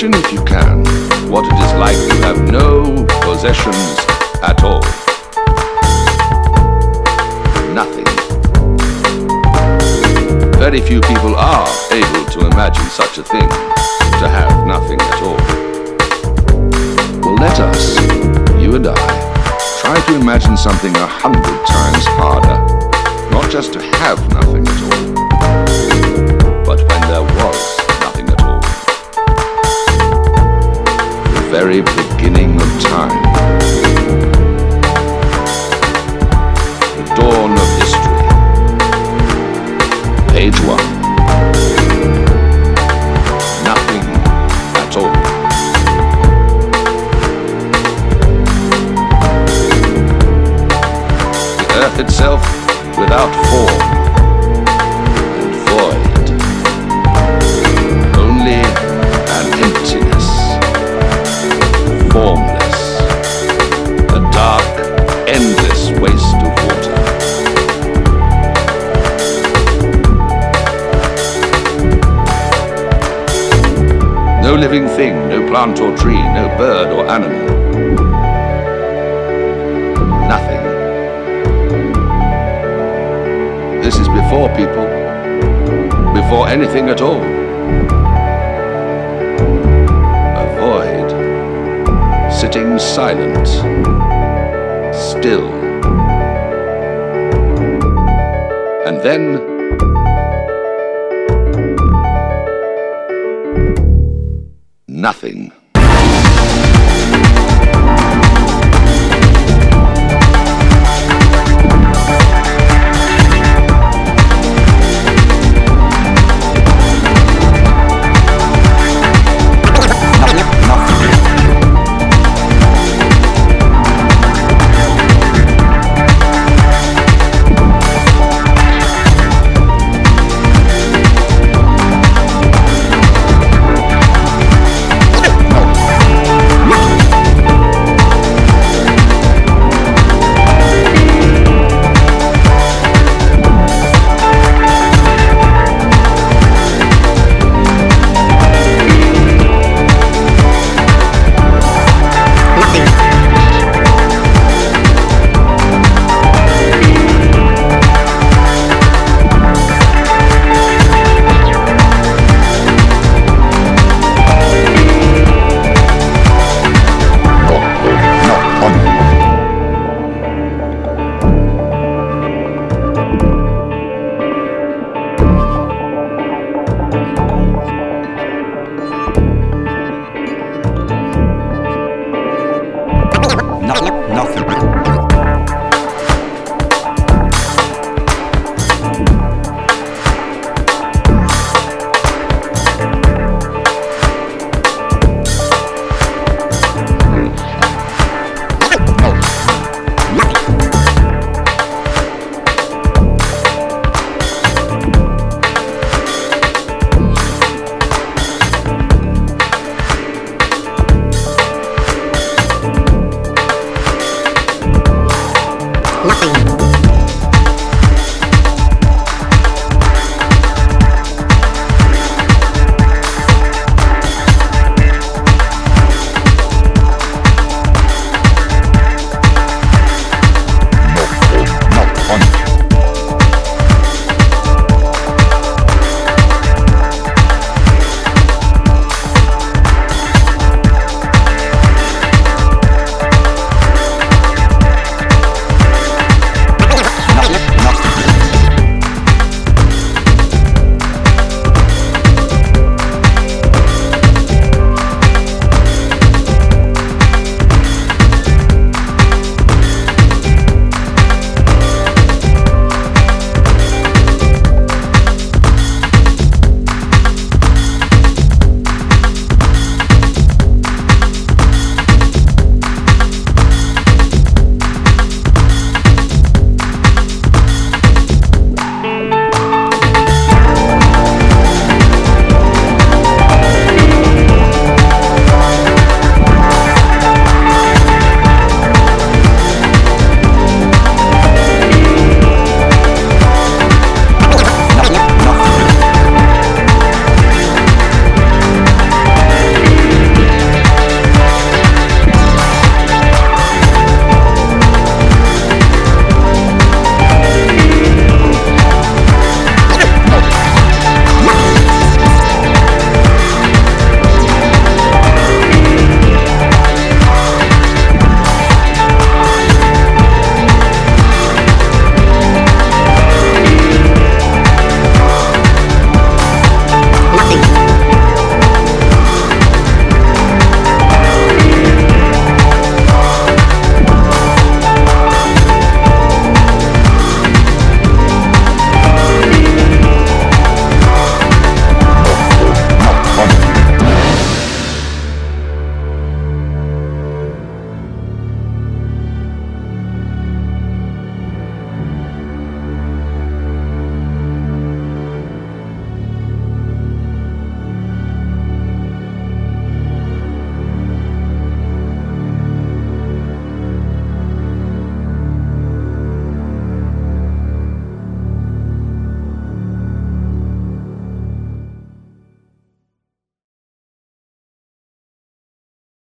Imagine, if you can, what it is like to have no possessions at all. Nothing. Very few people are able to imagine such a thing, to have nothing at all. Well, let us, you and I, try to imagine something 100 times harder. Not just to have nothing at all, but when there was nothing at all. The very beginning of time. The dawn of history. Page 1. Nothing at all. The earth itself without form and void. Only an emptiness. Formless. A dark, endless waste of water. No living thing, no plant or tree, no bird or animal. Nothing. This is before people, before anything at all. A void, sitting silent, still. And then nothing. Nothing.